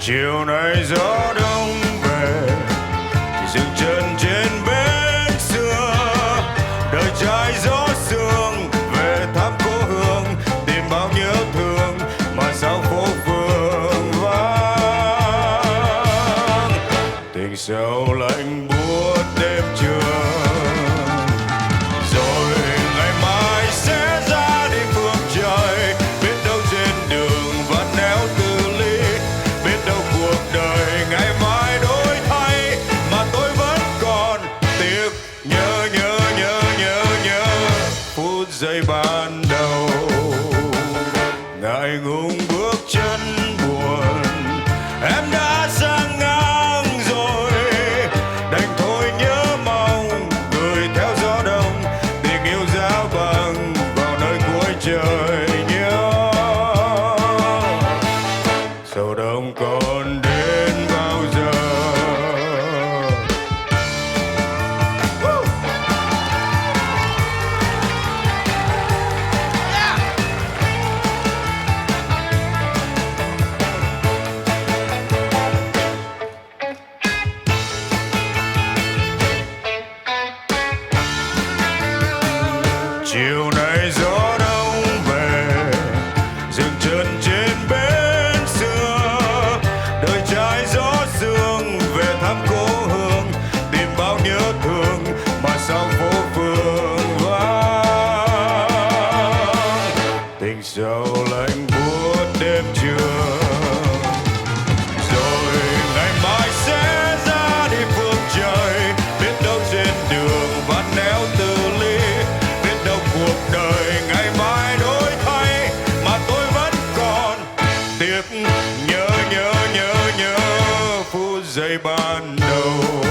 chiều nay gió đông về dừng chân trên bến xưa, đời trai gió sương về thăm cố hương, tìm bao nhớ thương mà sao phố phường vắng. Tình sầu lạnh buốt đêm trường, rồi ngày mai sẽ ra đi phương trời. Biết đâu trên đường vẫn néo từ ly, biết đâu cuộc đời ngày mai đổi thay mà tôi vẫn còn tiếc nhớ phút giây ban đầu. Ngại ngùng bước chân buồn, em đã sang ngang rồi, đành thôi nhớ mong gửi theo gió đông, tình yêu giá băng vào nơi cuối trời. Nhớ sầu đông còn đến bao giờ. Chiều nay gió đông về dừng chân trên bến xưa, đời trai gió sương về thăm cố hương, tìm bao nhớ thương mà sao phố phường vắng. Tình sầu lạnh buốt đêm trường, rồi ngày mai sẽ ra đi phương trời. Biết đâu trên đường vẫn néo từ ly, biết đâu cuộc đời ngày mai đổi thay mà tôi vẫn còn tiếc nhớ phút giây ban đầu.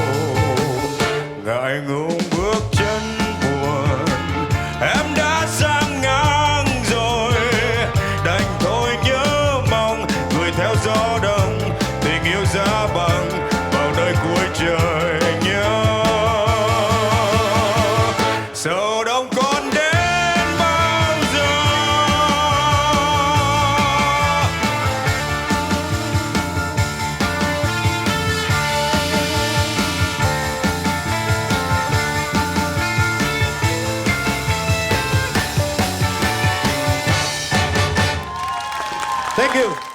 Ngại ngùng bước chân buồn, em đã sang ngang rồi, đành thôi nhớ mong gửi theo gió đông, tình yêu giá băng vào nơi cuối trời. Nhớ sầu đông còn đến bao giờ. Thank you.